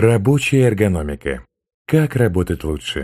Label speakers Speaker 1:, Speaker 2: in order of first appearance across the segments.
Speaker 1: Рабочая эргономика. Как работать лучше?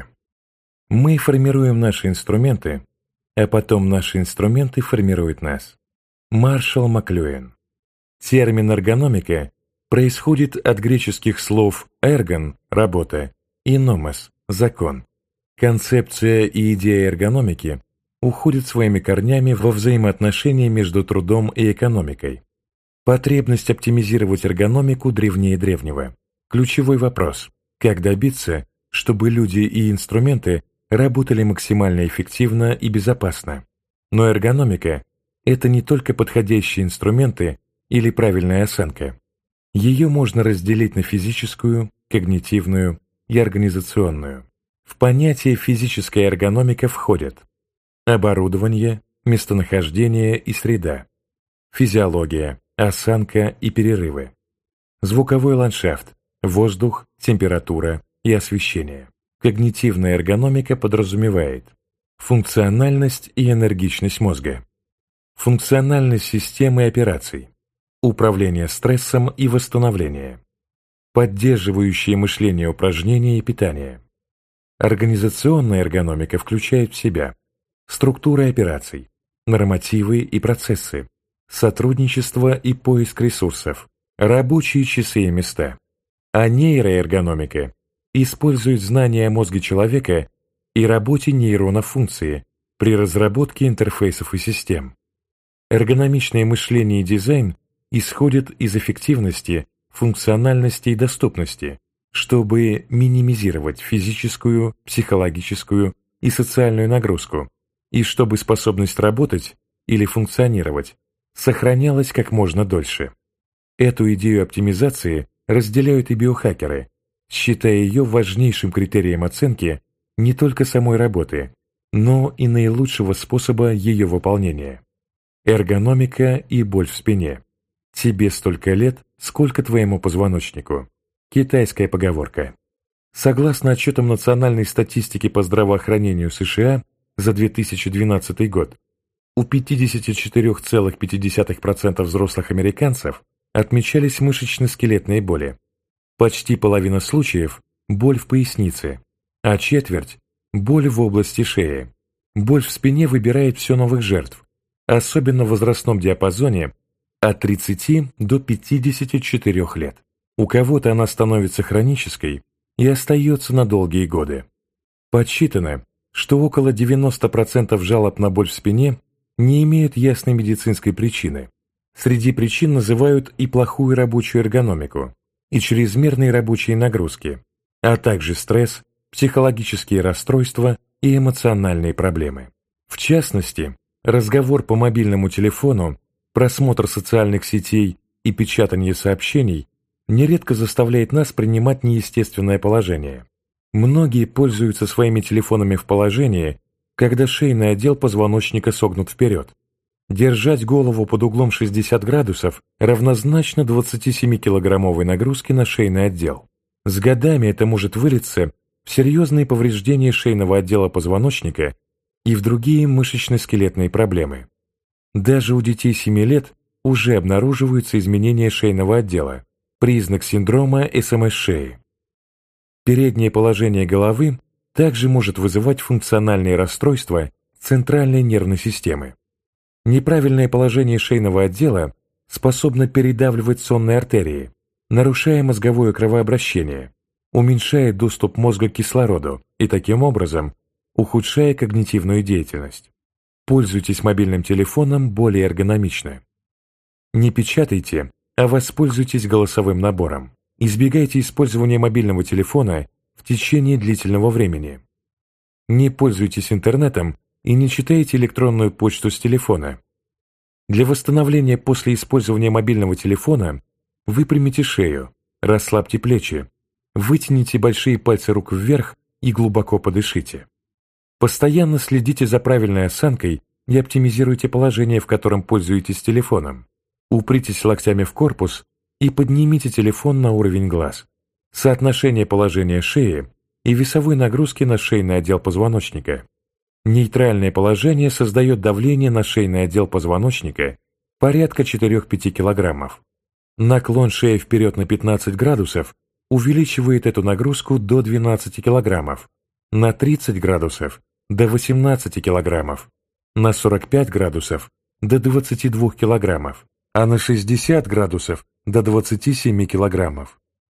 Speaker 1: Мы формируем наши инструменты, а потом наши инструменты формируют нас. Маршалл Маклюэн. Термин эргономика происходит от греческих слов «эргон» – работа и «номос» – закон. Концепция и идея эргономики уходят своими корнями во взаимоотношения между трудом и экономикой. Потребность оптимизировать эргономику древнее древнего. Ключевой вопрос – как добиться, чтобы люди и инструменты работали максимально эффективно и безопасно. Но эргономика – это не только подходящие инструменты или правильная осанка. Ее можно разделить на физическую, когнитивную и организационную. В понятие физическая эргономика входят оборудование, местонахождение и среда, физиология, осанка и перерывы, звуковой ландшафт, воздух, температура и освещение. Когнитивная эргономика подразумевает функциональность и энергичность мозга, функциональность системы операций, управление стрессом и восстановление, поддерживающие мышление упражнения и питание. Организационная эргономика включает в себя структуры операций, нормативы и процессы, сотрудничество и поиск ресурсов, рабочие часы и места. А нейроэргономика использует знания о мозге человека и работе нейронов функции при разработке интерфейсов и систем. Эргономичное мышление и дизайн исходят из эффективности, функциональности и доступности, чтобы минимизировать физическую, психологическую и социальную нагрузку, и чтобы способность работать или функционировать сохранялась как можно дольше. Эту идею оптимизации разделяют и биохакеры, считая ее важнейшим критерием оценки не только самой работы, но и наилучшего способа ее выполнения. Эргономика и боль в спине. Тебе столько лет, сколько твоему позвоночнику. Китайская поговорка. Согласно отчетам Национальной статистики по здравоохранению США за 2012 год, у 54,5% взрослых американцев отмечались мышечно-скелетные боли. Почти половина случаев – боль в пояснице, а четверть – боль в области шеи. Боль в спине выбирает все новых жертв, особенно в возрастном диапазоне от 30 до 54 лет. У кого-то она становится хронической и остается на долгие годы. Подсчитано, что около 90% жалоб на боль в спине не имеют ясной медицинской причины. Среди причин называют и плохую рабочую эргономику, и чрезмерные рабочие нагрузки, а также стресс, психологические расстройства и эмоциональные проблемы. В частности, разговор по мобильному телефону, просмотр социальных сетей и печатание сообщений нередко заставляет нас принимать неестественное положение. Многие пользуются своими телефонами в положении, когда шейный отдел позвоночника согнут вперед. Держать голову под углом 60 градусов равнозначно 27-килограммовой нагрузке на шейный отдел. С годами это может вылиться в серьезные повреждения шейного отдела позвоночника и в другие мышечно-скелетные проблемы. Даже у детей 7 лет уже обнаруживаются изменения шейного отдела, признак синдрома СМС-шеи. Переднее положение головы также может вызывать функциональные расстройства центральной нервной системы. Неправильное положение шейного отдела способно передавливать сонные артерии, нарушая мозговое кровообращение, уменьшая доступ мозга к кислороду и таким образом ухудшая когнитивную деятельность. Пользуйтесь мобильным телефоном более эргономично. Не печатайте, а воспользуйтесь голосовым набором. Избегайте использования мобильного телефона в течение длительного времени. Не пользуйтесь интернетом и не читайте электронную почту с телефона. Для восстановления после использования мобильного телефона выпрямите шею, расслабьте плечи, вытяните большие пальцы рук вверх и глубоко подышите. Постоянно следите за правильной осанкой и оптимизируйте положение, в котором пользуетесь телефоном. Упритесь локтями в корпус и поднимите телефон на уровень глаз. Соотношение положения шеи и весовой нагрузки на шейный отдел позвоночника. Нейтральное положение создает давление на шейный отдел позвоночника порядка 4-5 кг. Наклон шеи вперед на 15 градусов увеличивает эту нагрузку до 12 кг, на 30 градусов до 18 кг, на 45 градусов до 22 кг, а на 60 градусов до 27 кг.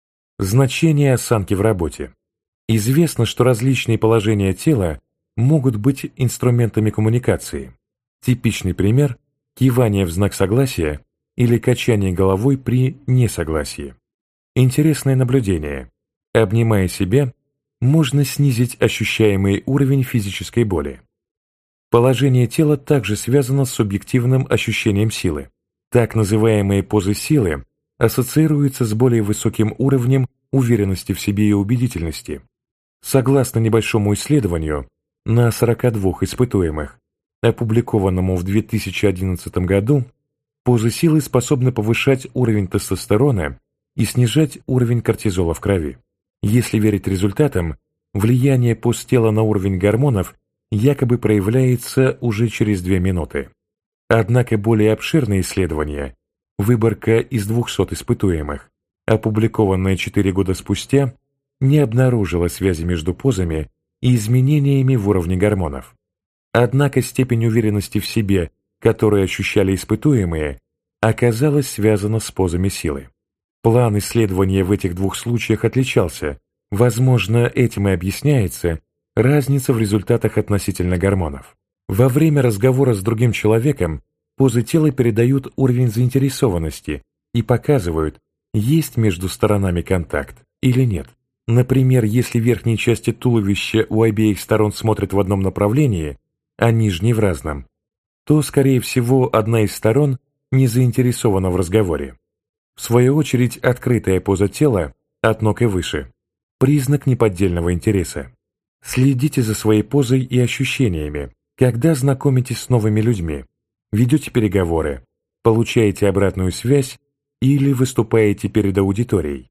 Speaker 1: Значение осанки в работе. Известно, что различные положения тела могут быть инструментами коммуникации. Типичный пример – кивание в знак согласия или качание головой при несогласии. Интересное наблюдение. Обнимая себя, можно снизить ощущаемый уровень физической боли. Положение тела также связано с субъективным ощущением силы. Так называемые позы силы ассоциируются с более высоким уровнем уверенности в себе и убедительности. Согласно небольшому исследованию на 42 испытуемых, опубликованному в 2011 году, позы силы способны повышать уровень тестостерона и снижать уровень кортизола в крови. Если верить результатам, влияние поз тела на уровень гормонов якобы проявляется уже через 2 минуты. Однако более обширные исследования, выборка из 200 испытуемых, опубликованная 4 года спустя, не обнаружила связи между позами и изменениями в уровне гормонов. Однако степень уверенности в себе, которую ощущали испытуемые, оказалась связана с позами силы. План исследования в этих 2 случаях отличался. Возможно, этим и объясняется разница в результатах относительно гормонов. Во время разговора с другим человеком позы тела передают уровень заинтересованности и показывают, есть между сторонами контакт или нет. Например, если верхние части туловища у обеих сторон смотрят в одном направлении, а нижние в разном, то, скорее всего, одна из сторон не заинтересована в разговоре. В свою очередь, открытая поза тела, от ног и выше, признак неподдельного интереса. Следите за своей позой и ощущениями, когда знакомитесь с новыми людьми, ведете переговоры, получаете обратную связь или выступаете перед аудиторией.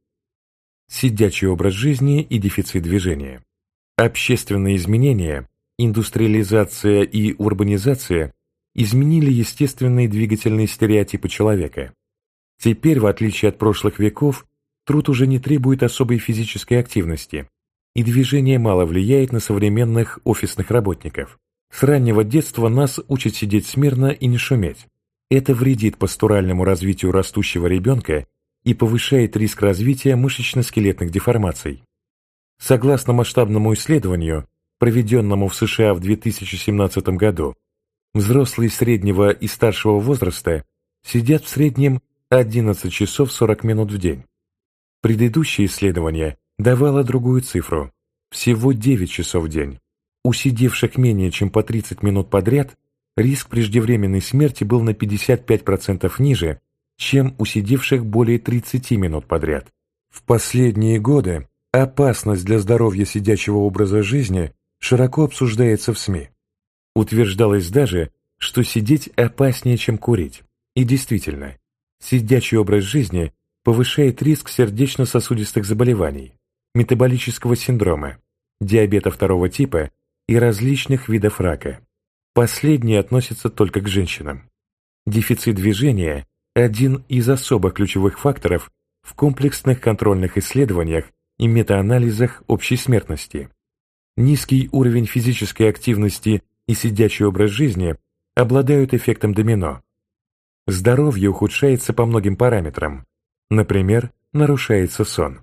Speaker 1: Сидячий образ жизни и дефицит движения. Общественные изменения, индустриализация и урбанизация изменили естественные двигательные стереотипы человека. Теперь, в отличие от прошлых веков, труд уже не требует особой физической активности, и движение мало влияет на современных офисных работников. С раннего детства нас учат сидеть смирно и не шуметь. Это вредит постуральному развитию растущего ребенка и повышает риск развития мышечно-скелетных деформаций. Согласно масштабному исследованию, проведенному в США в 2017 году, взрослые среднего и старшего возраста сидят в среднем 11 часов 40 минут в день. Предыдущее исследование давало другую цифру – всего 9 часов в день. У сидевших менее чем по 30 минут подряд риск преждевременной смерти был на 55% ниже, чем у сидевших более 30 минут подряд. В последние годы опасность для здоровья сидячего образа жизни широко обсуждается в СМИ. Утверждалось даже, что сидеть опаснее, чем курить. И действительно, сидячий образ жизни повышает риск сердечно-сосудистых заболеваний, метаболического синдрома, диабета 2 типа и различных видов рака. Последние относятся только к женщинам. Дефицит движения – один из особо ключевых факторов в комплексных контрольных исследованиях и метаанализах общей смертности. Низкий уровень физической активности и сидячий образ жизни обладают эффектом домино. Здоровье ухудшается по многим параметрам, например, нарушается сон.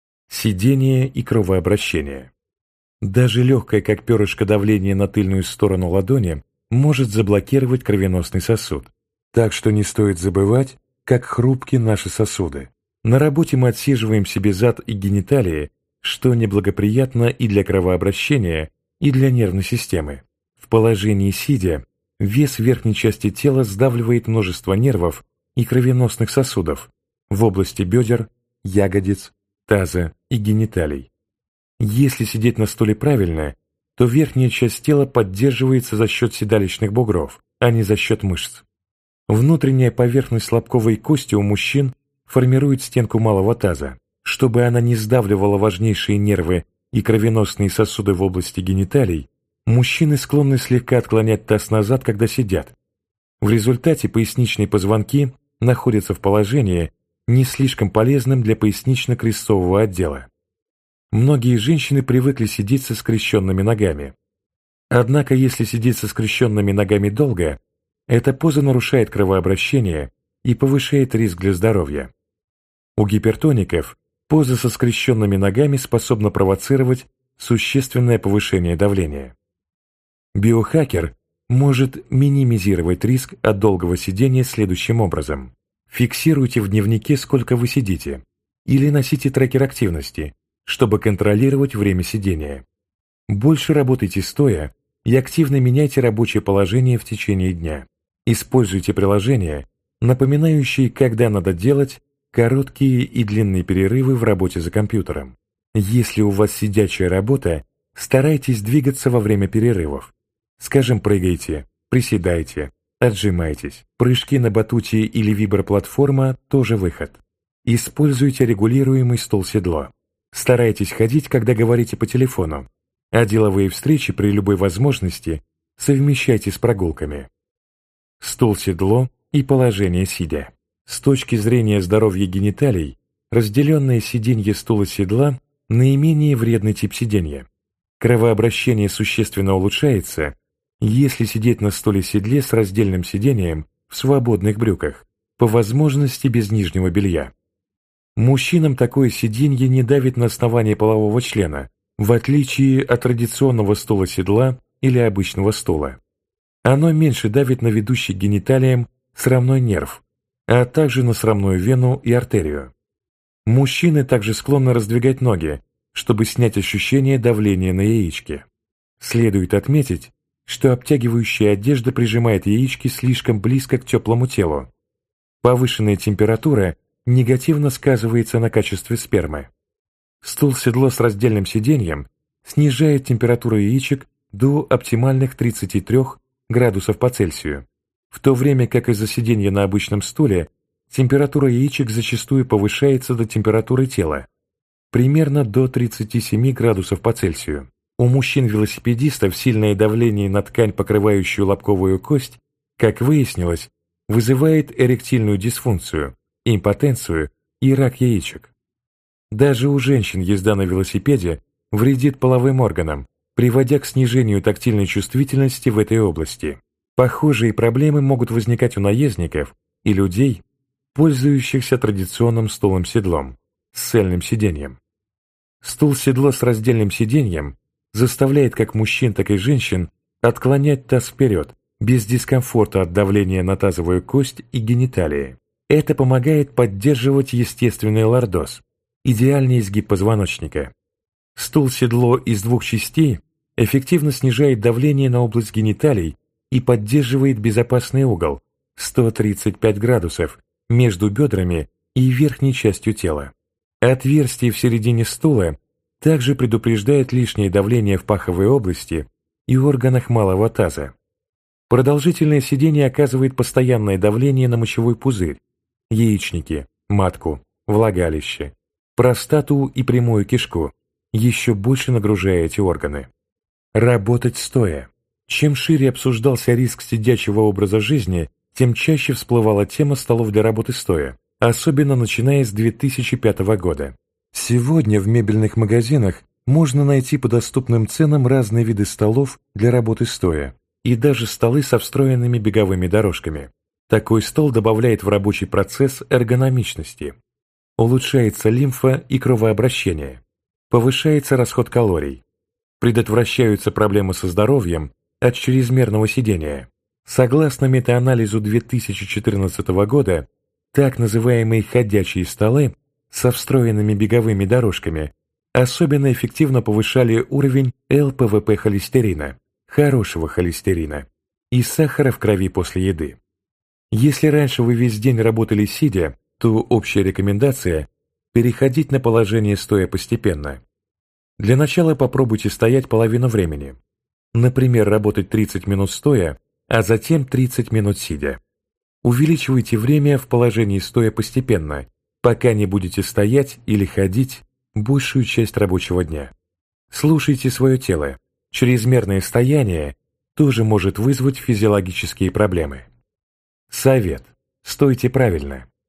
Speaker 1: Сидение и кровообращение. Даже легкое, как перышко, давление на тыльную сторону ладони может заблокировать кровеносный сосуд. Так что не стоит забывать, как хрупки наши сосуды. На работе мы отсиживаем себе зад и гениталии, что неблагоприятно и для кровообращения, и для нервной системы. В положении сидя вес верхней части тела сдавливает множество нервов и кровеносных сосудов в области бедер, ягодиц, таза и гениталий. Если сидеть на стуле правильно, то верхняя часть тела поддерживается за счет седалищных бугров, а не за счет мышц. Внутренняя поверхность лобковой кости у мужчин формирует стенку малого таза. Чтобы она не сдавливала важнейшие нервы и кровеносные сосуды в области гениталий, мужчины склонны слегка отклонять таз назад, когда сидят. В результате поясничные позвонки находятся в положении, не слишком полезным для пояснично-крестцового отдела. Многие женщины привыкли сидеть со скрещенными ногами. Однако, если сидеть со скрещенными ногами долго, эта поза нарушает кровообращение и повышает риск для здоровья. У гипертоников поза со скрещенными ногами способна провоцировать существенное повышение давления. Биохакер может минимизировать риск от долгого сидения следующим образом. Фиксируйте в дневнике, сколько вы сидите, или носите трекер активности, чтобы контролировать время сидения. Больше работайте стоя и активно меняйте рабочее положение в течение дня. Используйте приложения, напоминающие, когда надо делать короткие и длинные перерывы в работе за компьютером. Если у вас сидячая работа, старайтесь двигаться во время перерывов. Скажем, прыгайте, приседайте, отжимайтесь. Прыжки на батуте или виброплатформа – тоже выход. Используйте регулируемый стол-седло. Старайтесь ходить, когда говорите по телефону, а деловые встречи при любой возможности совмещайте с прогулками. Стул-седло и положение сидя. С точки зрения здоровья гениталий, разделенное сиденье стула-седла – наименее вредный тип сиденья. Кровообращение существенно улучшается, если сидеть на стуле-седле с раздельным сидением в свободных брюках, по возможности без нижнего белья. Мужчинам такое сиденье не давит на основание полового члена, в отличие от традиционного стула-седла или обычного стула. Оно меньше давит на ведущий к гениталиям срамной нерв, а также на срамную вену и артерию. Мужчины также склонны раздвигать ноги, чтобы снять ощущение давления на яички. Следует отметить, что обтягивающая одежда прижимает яички слишком близко к теплому телу. Повышенная температура негативно сказывается на качестве спермы. Стул-седло с раздельным сиденьем снижает температуру яичек до оптимальных 33 градусов по Цельсию, в то время как из-за сиденья на обычном стуле температура яичек зачастую повышается до температуры тела, примерно до 37 градусов по Цельсию. У мужчин-велосипедистов сильное давление на ткань, покрывающую лобковую кость, как выяснилось, вызывает эректильную дисфункцию, импотенцию и рак яичек. Даже у женщин езда на велосипеде вредит половым органам, приводя к снижению тактильной чувствительности в этой области. Похожие проблемы могут возникать у наездников и людей, пользующихся традиционным стулом-седлом, с цельным сиденьем. Стул-седло с раздельным сиденьем заставляет как мужчин, так и женщин отклонять таз вперед, без дискомфорта от давления на тазовую кость и гениталии. Это помогает поддерживать естественный лордоз, идеальный изгиб позвоночника. Стул-седло из двух частей эффективно снижает давление на область гениталий и поддерживает безопасный угол 135 градусов между бедрами и верхней частью тела. Отверстие в середине стула также предупреждает лишнее давление в паховой области и органах малого таза. Продолжительное сидение оказывает постоянное давление на мочевой пузырь, яичники, матку, влагалище, простату и прямую кишку, еще больше нагружая эти органы. Работать стоя. Чем шире обсуждался риск сидячего образа жизни, тем чаще всплывала тема столов для работы стоя, особенно начиная с 2005 года. Сегодня в мебельных магазинах можно найти по доступным ценам разные виды столов для работы стоя и даже столы со встроенными беговыми дорожками. Такой стол добавляет в рабочий процесс эргономичности. Улучшается лимфа и кровообращение. Повышается расход калорий. Предотвращаются проблемы со здоровьем от чрезмерного сидения. Согласно метаанализу 2014 года, так называемые ходячие столы со встроенными беговыми дорожками особенно эффективно повышали уровень ЛПВП-холестерина, хорошего холестерина, и сахара в крови после еды. Если раньше вы весь день работали сидя, то общая рекомендация – переходить на положение стоя постепенно. Для начала попробуйте стоять половину времени. Например, работать 30 минут стоя, а затем 30 минут сидя. Увеличивайте время в положении стоя постепенно, пока не будете стоять или ходить большую часть рабочего дня. Слушайте свое тело. Чрезмерное стояние тоже может вызвать физиологические проблемы. Совет. Стойте правильно.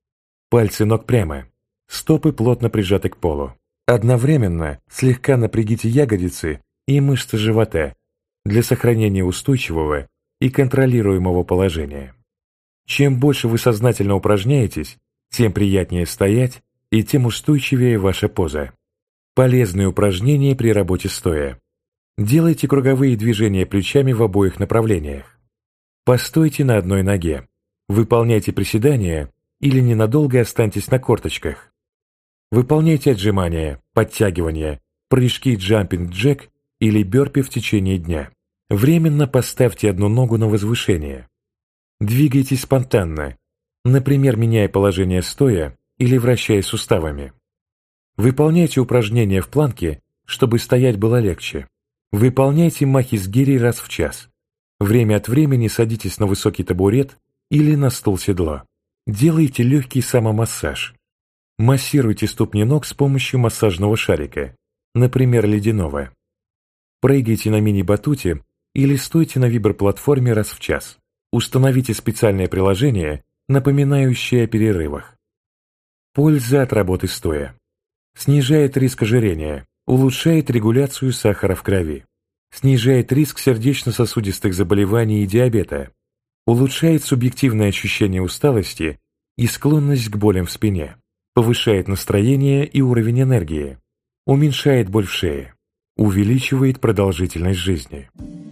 Speaker 1: Пальцы ног прямо, стопы плотно прижаты к полу. Одновременно слегка напрягите ягодицы и мышцы живота для сохранения устойчивого и контролируемого положения. Чем больше вы сознательно упражняетесь, тем приятнее стоять и тем устойчивее ваша поза. Полезные упражнения при работе стоя. Делайте круговые движения плечами в обоих направлениях. Постойте на одной ноге. Выполняйте приседания или ненадолго останьтесь на корточках. Выполняйте отжимания, подтягивания, прыжки джампинг-джек или бёрпи в течение дня. Временно поставьте одну ногу на возвышение. Двигайтесь спонтанно, например, меняя положение стоя или вращая суставами. Выполняйте упражнения в планке, чтобы стоять было легче. Выполняйте махи с гирей раз в час. Время от времени садитесь на высокий табурет или на стул-седло. Делайте легкий самомассаж. Массируйте ступни ног с помощью массажного шарика, например, ледяного. Прыгайте на мини-батуте или стойте на виброплатформе раз в час. Установите специальное приложение, напоминающее о перерывах. Польза от работы стоя. Снижает риск ожирения, улучшает регуляцию сахара в крови, снижает риск сердечно-сосудистых заболеваний и диабета, улучшает субъективное ощущение усталости и склонность к болям в спине, повышает настроение и уровень энергии, уменьшает боль в шее, увеличивает продолжительность жизни.